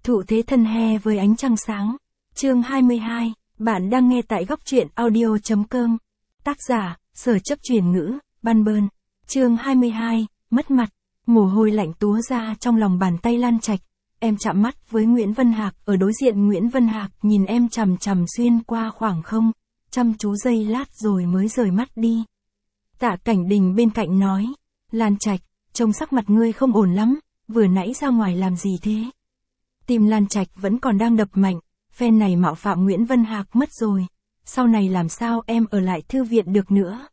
Thụ thế thân he với ánh trăng sáng. Chương 22, bạn đang nghe tại góc truyện audio.com. Tác giả, Sở Chấp Chuyển Ngữ, Ban Bơn. Chương 22, mất mặt. Mồ hôi lạnh túa ra trong lòng bàn tay Lan Trạch. Em chạm mắt với Nguyễn Vân Hạc ở đối diện. Nguyễn Vân Hạc nhìn em chằm chằm xuyên qua khoảng không, chăm chú giây lát rồi mới rời mắt đi. Tạ Cảnh Đình bên cạnh nói, Lan Trạch, trông sắc mặt ngươi không ổn lắm, vừa nãy ra ngoài làm gì thế? Tim Lan Trạch vẫn còn đang đập mạnh, phen này mạo phạm Nguyễn Vân Hạc mất rồi, sau này làm sao em ở lại thư viện được nữa?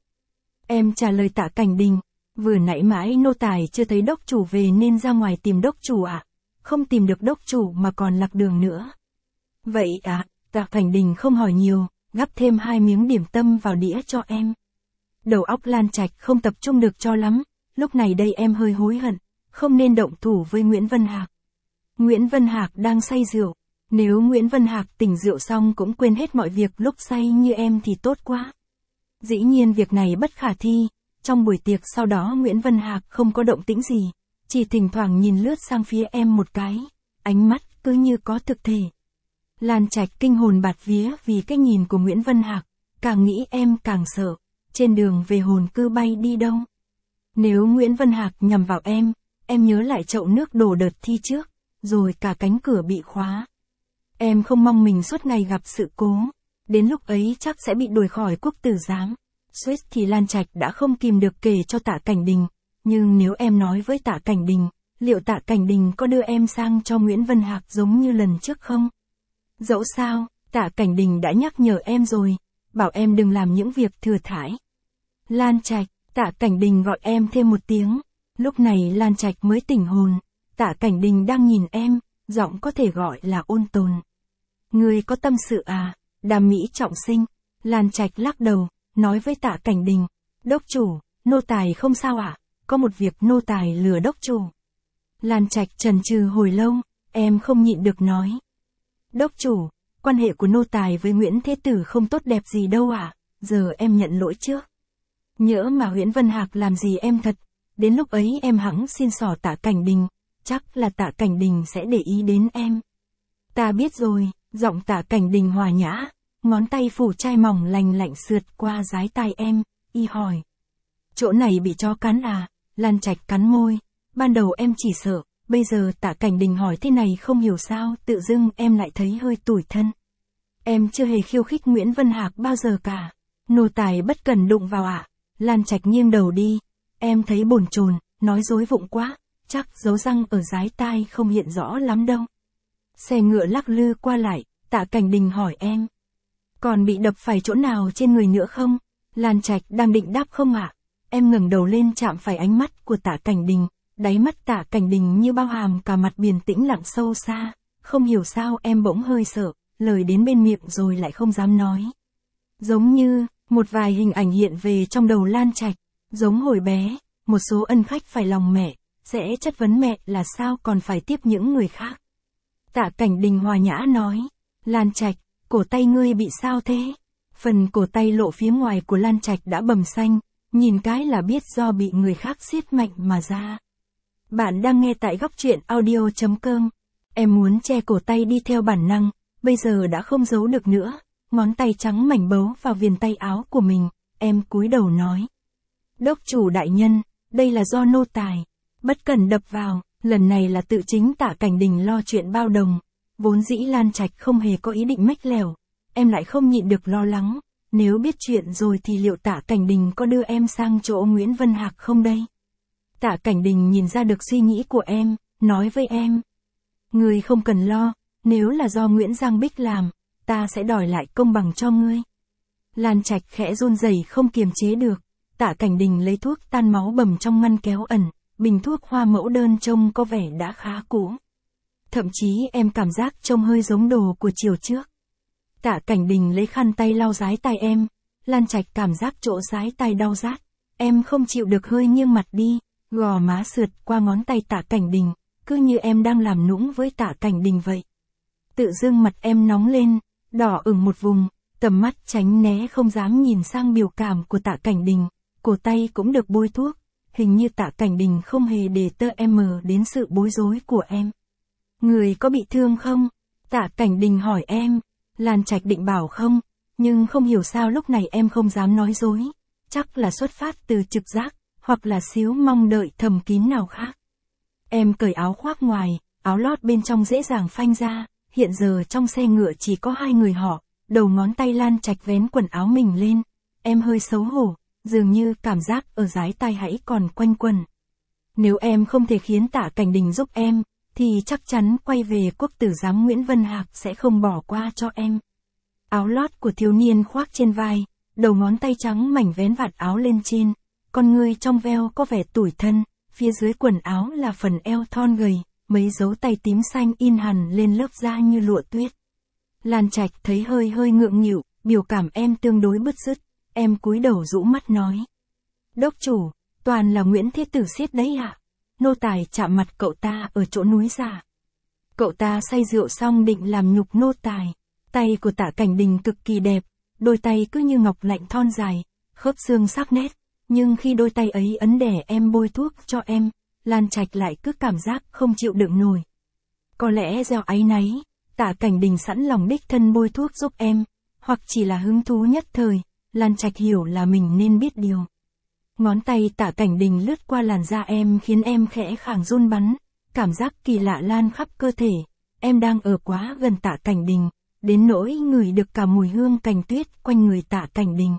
Em trả lời Tạ Cảnh Đình, vừa nãy mãi nô tài chưa thấy đốc chủ về nên ra ngoài tìm đốc chủ ạ, không tìm được đốc chủ mà còn lạc đường nữa. Vậy ạ, Tạ Cảnh Đình không hỏi nhiều, gắp thêm 2 miếng điểm tâm vào đĩa cho em. Đầu óc Lan Trạch không tập trung được cho lắm, lúc này đây em hơi hối hận, không nên động thủ với Nguyễn Vân Hạc. Nguyễn Vân Hạc đang say rượu, nếu Nguyễn Vân Hạc tỉnh rượu xong cũng quên hết mọi việc lúc say như em thì tốt quá. Dĩ nhiên việc này bất khả thi, trong buổi tiệc sau đó Nguyễn Vân Hạc không có động tĩnh gì, chỉ thỉnh thoảng nhìn lướt sang phía em một cái, ánh mắt cứ như có thực thể. Lan Trạch kinh hồn bạt vía vì cái nhìn của Nguyễn Vân Hạc, càng nghĩ em càng sợ, trên đường về hồn cứ bay đi đâu. Nếu Nguyễn Vân Hạc nhằm vào em nhớ lại chậu nước đổ đợt thi trước, rồi cả cánh cửa bị khóa. Em không mong mình suốt ngày gặp sự cố, đến lúc ấy chắc sẽ bị đuổi khỏi quốc tử giám. Suýt thì Lan Trạch đã không kìm được kể cho Tạ Cảnh Đình, nhưng nếu em nói với Tạ Cảnh Đình, liệu Tạ Cảnh Đình có đưa em sang cho Nguyễn Vân Hạc giống như lần trước không? Dẫu sao, Tạ Cảnh Đình đã nhắc nhở em rồi, bảo em đừng làm những việc thừa thãi. Lan Trạch, Tạ Cảnh Đình gọi em thêm một tiếng, lúc này Lan Trạch mới tỉnh hồn. Tạ Cảnh Đình đang nhìn em, giọng có thể gọi là ôn tồn. Ngươi có tâm sự à? Đam mỹ trọng sinh. Lan Trạch lắc đầu, nói với Tạ Cảnh Đình, đốc chủ, nô tài không sao ạ, có một việc nô tài lừa đốc chủ. Lan Trạch chần chừ hồi lâu, em không nhịn được nói. Đốc chủ, quan hệ của nô tài với Nguyễn Thế Tử không tốt đẹp gì đâu ạ, giờ em nhận lỗi trước. Nhỡ mà Nguyễn Vân Hạc làm gì em thật, đến lúc ấy em hẵng xin xỏ Tạ Cảnh Đình, chắc là Tạ Cảnh Đình sẽ để ý đến em. Ta biết rồi, giọng Tạ Cảnh Đình hòa nhã, ngón tay phủ chai mỏng lành lạnh sượt qua dái tai em, y hỏi. Chỗ này bị chó cắn à? Lan Trạch cắn môi, ban đầu em chỉ sợ, bây giờ Tạ Cảnh Đình hỏi thế này không hiểu sao tự dưng em lại thấy hơi tủi thân. Em chưa hề khiêu khích Nguyễn Vân Hạc bao giờ cả, nô tài bất cần đụng vào ạ. Lan Trạch nghiêng đầu đi, em thấy bồn chồn, nói dối vụng quá, chắc dấu răng ở dái tai không hiện rõ lắm đâu. Xe ngựa lắc lư qua lại, Tạ Cảnh Đình hỏi em. Còn bị đập phải chỗ nào trên người nữa không? Lan Trạch đang định đáp không ạ. Em ngẩng đầu lên chạm phải ánh mắt của Tạ Cảnh Đình, đáy mắt Tạ Cảnh Đình như bao hàm cả mặt biển tĩnh lặng sâu xa, không hiểu sao em bỗng hơi sợ, lời đến bên miệng rồi lại không dám nói. Giống như, một vài hình ảnh hiện về trong đầu Lan Trạch, giống hồi bé, một số ân khách phải lòng mẹ, sẽ chất vấn mẹ là sao còn phải tiếp những người khác. Tạ Cảnh Đình hòa nhã nói, Lan Trạch, cổ tay ngươi bị sao thế? Phần cổ tay lộ phía ngoài của Lan Trạch đã bầm xanh, nhìn cái là biết do bị người khác siết mạnh mà ra. Bạn đang nghe tại góc truyện audio.com. Em muốn che cổ tay đi theo bản năng, bây giờ đã không giấu được nữa, ngón tay trắng mảnh bấu vào viền tay áo của mình, em cúi đầu nói. Đốc chủ đại nhân, đây là do nô tài, bất cần đập vào, lần này là tự chính Tạ Cảnh Đình lo chuyện bao đồng, vốn dĩ Lan Trạch không hề có ý định mách lèo, em lại không nhịn được lo lắng, nếu biết chuyện rồi thì liệu Tạ Cảnh Đình có đưa em sang chỗ Nguyễn Vân Hạc không đây? Tạ Cảnh Đình nhìn ra được suy nghĩ của em, nói với em. Ngươi không cần lo, nếu là do Nguyễn Giang Bích làm, ta sẽ đòi lại công bằng cho ngươi. Lan Trạch khẽ run rẩy không kiềm chế được, Tạ Cảnh Đình lấy thuốc tan máu bầm trong ngăn kéo ẩn, bình thuốc hoa mẫu đơn trông có vẻ đã khá cũ. Thậm chí em cảm giác trông hơi giống đồ của chiều trước. Tạ Cảnh Đình lấy khăn tay lau dái tai em, Lan Trạch cảm giác chỗ dái tai đau rát, em không chịu được hơi nghiêng mặt đi, gò má sượt qua ngón tay Tạ Cảnh Đình, cứ như em đang làm nũng với Tạ Cảnh Đình vậy. Tự dưng mặt em nóng lên, đỏ ửng một vùng, tầm mắt tránh né không dám nhìn sang biểu cảm của Tạ Cảnh Đình, cổ tay cũng được bôi thuốc, hình như Tạ Cảnh Đình không hề để tơ em mờ đến sự bối rối của em. Người có bị thương không? Tạ Cảnh Đình hỏi em. Lan Trạch định bảo không, nhưng không hiểu sao lúc này em không dám nói dối. Chắc là xuất phát từ trực giác, hoặc là xíu mong đợi thầm kín nào khác. Em cởi áo khoác ngoài, áo lót bên trong dễ dàng phanh ra, hiện giờ trong xe ngựa chỉ có hai người họ, đầu ngón tay Lan Trạch vén quần áo mình lên. Em hơi xấu hổ, dường như cảm giác ở dái tai hãy còn quanh quẩn. Nếu em không thể khiến Tạ Cảnh Đình giúp em, thì chắc chắn quay về quốc tử giám Nguyễn Vân Hạc sẽ không bỏ qua cho em. Áo lót của thiếu niên khoác trên vai, đầu ngón tay trắng mảnh vén vạt áo lên trên, con người trong veo có vẻ tủi thân, phía dưới quần áo là phần eo thon gầy, mấy dấu tay tím xanh in hẳn lên lớp da như lụa tuyết. Lan Trạch thấy hơi hơi ngượng nghịu, biểu cảm em tương đối bứt rứt, em cúi đầu rũ mắt nói. Đốc chủ, toàn là Nguyễn Thế Tử xiết đấy ạ. Nô tài chạm mặt cậu ta ở chỗ núi giả. Cậu ta say rượu xong định làm nhục nô tài. Tay của Tạ Cảnh Đình cực kỳ đẹp, đôi tay cứ như ngọc lạnh thon dài, khớp xương sắc nét, nhưng khi đôi tay ấy ấn đè em bôi thuốc cho em, Lan Trạch lại cứ cảm giác không chịu đựng nổi. Có lẽ gieo áy náy, Tạ Cảnh Đình sẵn lòng đích thân bôi thuốc giúp em, hoặc chỉ là hứng thú nhất thời, Lan Trạch hiểu là mình nên biết điều. Ngón tay Tạ Cảnh Đình lướt qua làn da em khiến em khẽ khàng run bắn, cảm giác kỳ lạ lan khắp cơ thể, em đang ở quá gần Tạ Cảnh Đình, đến nỗi ngửi được cả mùi hương cành tuyết quanh người Tạ Cảnh Đình.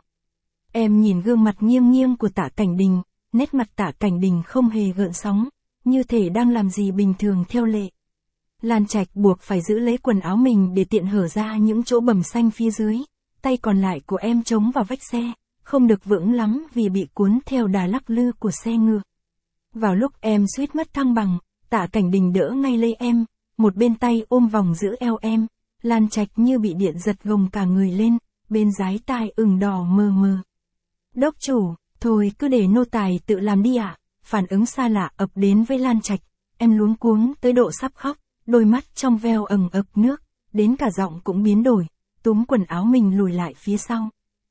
Em nhìn gương mặt nghiêng nghiêng của Tạ Cảnh Đình, nét mặt Tạ Cảnh Đình không hề gợn sóng, như thể đang làm gì bình thường theo lệ. Lan Trạch buộc phải giữ lấy quần áo mình để tiện hở ra những chỗ bầm xanh phía dưới, tay còn lại của em chống vào vách xe, không được vững lắm vì bị cuốn theo đà lắc lư của xe ngựa. Vào lúc em suýt mất thăng bằng, Tạ Cảnh Đình đỡ ngay lấy em, một bên tay ôm vòng giữ eo em, Lan Trạch như bị điện giật gồng cả người lên, bên dái tai ửng đỏ mờ mờ. Đốc chủ, thôi cứ để nô tài tự làm đi ạ. Phản ứng xa lạ ập đến với Lan Trạch, em luống cuống tới độ sắp khóc, đôi mắt trong veo ẩn ực nước, đến cả giọng cũng biến đổi, túm quần áo mình lùi lại phía sau.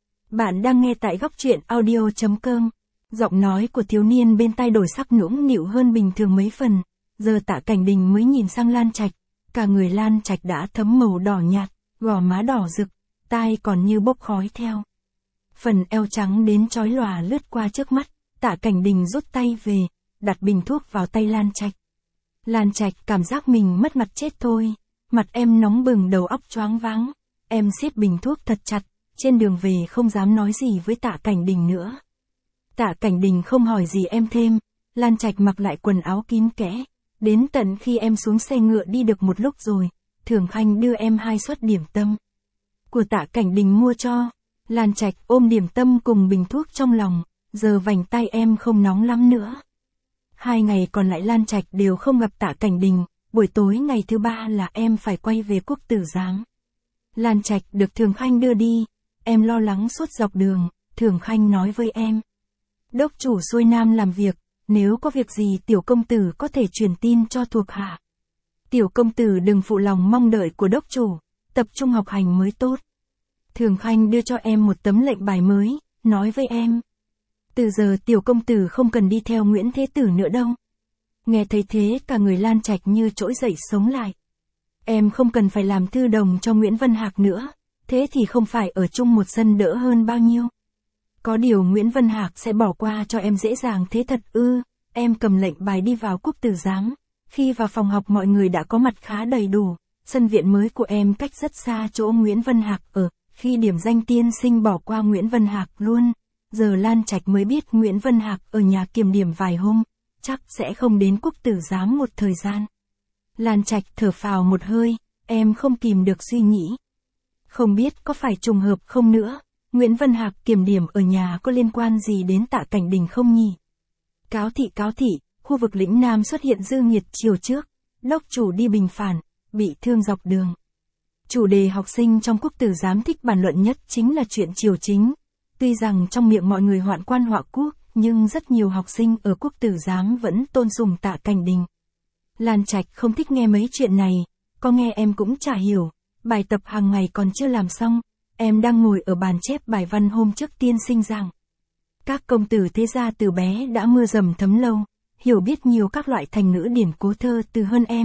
Bạn đang nghe tại góc truyện audio.com. Giọng nói của thiếu niên bên tai đổi sắc nũng nịu hơn bình thường mấy phần, giờ Tạ Cảnh Đình mới nhìn sang Lan Trạch, cả người Lan Trạch đã thấm màu đỏ nhạt, gò má đỏ rực, tai còn như bốc khói theo. Phần eo trắng đến chói lòa lướt qua trước mắt, Tạ Cảnh Đình rút tay về, đặt bình thuốc vào tay Lan Trạch. Lan Trạch cảm giác mình mất mặt chết thôi, mặt em nóng bừng đầu óc choáng váng, em siết bình thuốc thật chặt, trên đường về không dám nói gì với Tạ Cảnh Đình nữa. Tạ Cảnh Đình không hỏi gì em thêm, Lan Trạch mặc lại quần áo kín kẽ, đến tận khi em xuống xe ngựa đi được một lúc rồi, Thường Khanh đưa em 2 suất điểm tâm. Của Tạ Cảnh Đình mua cho, Lan Trạch ôm điểm tâm cùng bình thuốc trong lòng, giờ vành tay em không nóng lắm nữa. 2 ngày còn lại Lan Trạch đều không gặp Tạ Cảnh Đình, buổi tối ngày thứ 3 là em phải quay về quốc tử giám. Lan Trạch được Thường Khanh đưa đi, em lo lắng suốt dọc đường, Thường Khanh nói với em. Đốc chủ xuôi nam làm việc, nếu có việc gì tiểu công tử có thể truyền tin cho thuộc hạ. Tiểu công tử đừng phụ lòng mong đợi của đốc chủ, tập trung học hành mới tốt. Thường Khanh đưa cho em một tấm lệnh bài mới, nói với em. Từ giờ tiểu công tử không cần đi theo Nguyễn Thế Tử nữa đâu. Nghe thấy thế cả người Lan Trạch như trỗi dậy sống lại. Em không cần phải làm thư đồng cho Nguyễn Vân Hạc nữa, thế thì không phải ở chung một sân đỡ hơn bao nhiêu. Có điều Nguyễn Vân Hạc sẽ bỏ qua cho em dễ dàng thế thật ư? Em cầm lệnh bài đi vào quốc tử giám. Khi vào phòng học mọi người đã có mặt khá đầy đủ, sân viện mới của em cách rất xa chỗ Nguyễn Vân Hạc ở, khi điểm danh tiên sinh bỏ qua Nguyễn Vân Hạc luôn. Giờ Lan Trạch mới biết Nguyễn Vân Hạc ở nhà kiểm điểm vài hôm, chắc sẽ không đến quốc tử giám một thời gian. Lan Trạch thở phào một hơi, em không kìm được suy nghĩ. Không biết có phải trùng hợp không nữa, Nguyễn Vân Hạc kiểm điểm ở nhà có liên quan gì đến Tạ Cảnh Đình không nhỉ? Cáo thị, khu vực lĩnh Nam xuất hiện dư nghiệt chiều trước, đốc chủ đi bình phản, bị thương dọc đường. Chủ đề học sinh trong quốc tử giám thích bàn luận nhất chính là chuyện triều chính. Tuy rằng trong miệng mọi người hoạn quan họa quốc, nhưng rất nhiều học sinh ở quốc tử giám vẫn tôn sùng Tạ Cảnh Đình. Lan Trạch không thích nghe mấy chuyện này, có nghe em cũng chả hiểu, bài tập hàng ngày còn chưa làm xong, em đang ngồi ở bàn chép bài văn hôm trước tiên sinh giảng. Các công tử thế gia từ bé đã mưa dầm thấm lâu, hiểu biết nhiều các loại thành ngữ điển cố thơ từ hơn em,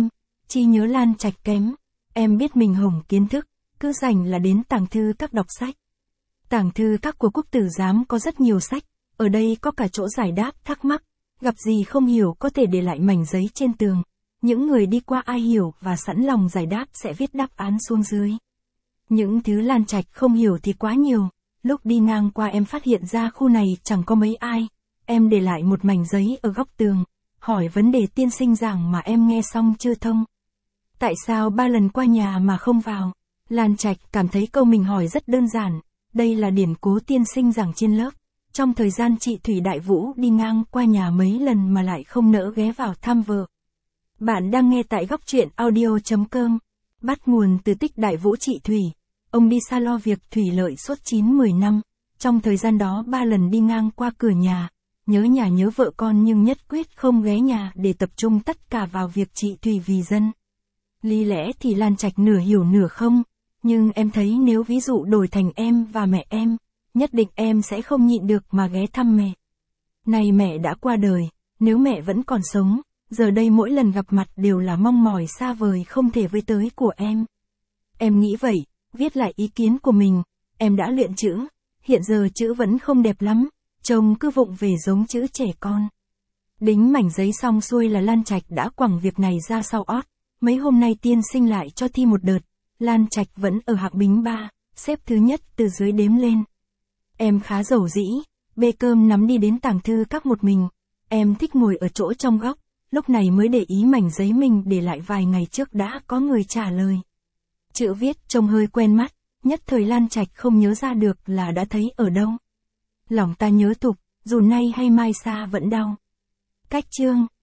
Trí nhớ Lan Trạch kém. Em biết mình hổng kiến thức, cứ rảnh là đến tàng thư các đọc sách. Tàng thư các của Quốc Tử Giám có rất nhiều sách, ở đây có cả chỗ giải đáp thắc mắc, gặp gì không hiểu có thể để lại mảnh giấy trên tường. Những người đi qua ai hiểu và sẵn lòng giải đáp sẽ viết đáp án xuống dưới. Những thứ Lan Trạch không hiểu thì quá nhiều, lúc đi ngang qua em phát hiện ra khu này chẳng có mấy ai, em để lại một mảnh giấy ở góc tường, hỏi vấn đề tiên sinh giảng mà em nghe xong chưa thông. Tại sao 3 lần qua nhà mà không vào? Lan Trạch cảm thấy câu mình hỏi rất đơn giản, đây là điển cố tiên sinh giảng trên lớp. Trong thời gian chị Thủy Đại Vũ đi ngang qua nhà mấy lần mà lại không nỡ ghé vào thăm vợ. Bạn đang nghe tại góc truyện audio.com. Bắt nguồn từ tích Đại Vũ Trị Thủy. Ông đi xa lo việc thủy lợi suốt 9-10 năm. Trong thời gian đó 3 lần đi ngang qua cửa nhà. Nhớ nhà nhớ vợ con nhưng nhất quyết không ghé nhà để tập trung tất cả vào việc trị Thủy vì dân. Lý lẽ thì Lan Trạch nửa hiểu nửa không. Nhưng em thấy nếu ví dụ đổi thành em và mẹ em, nhất định em sẽ không nhịn được mà ghé thăm mẹ. Này mẹ đã qua đời, nếu mẹ vẫn còn sống, giờ đây mỗi lần gặp mặt đều là mong mỏi xa vời không thể với tới của em. Em nghĩ vậy, viết lại ý kiến của mình, em đã luyện chữ, hiện giờ chữ vẫn không đẹp lắm, trông cứ vụng về giống chữ trẻ con. Đính mảnh giấy xong xuôi là Lan Trạch đã quẳng việc này ra sau ót, mấy hôm nay tiên sinh lại cho thi một đợt, Lan Trạch vẫn ở hạng bính 3, xếp thứ nhất từ dưới đếm lên. Em khá dầu dĩ, bê cơm nắm đi đến tàng thư các một mình, em thích ngồi ở chỗ trong góc, lúc này mới để ý mảnh giấy mình để lại vài ngày trước đã có người trả lời. Chữ viết trông hơi quen mắt, nhất thời Lan Trạch không nhớ ra được là đã thấy ở đâu. Lòng ta nhớ tục, dù nay hay mai xa vẫn đau. Cách chương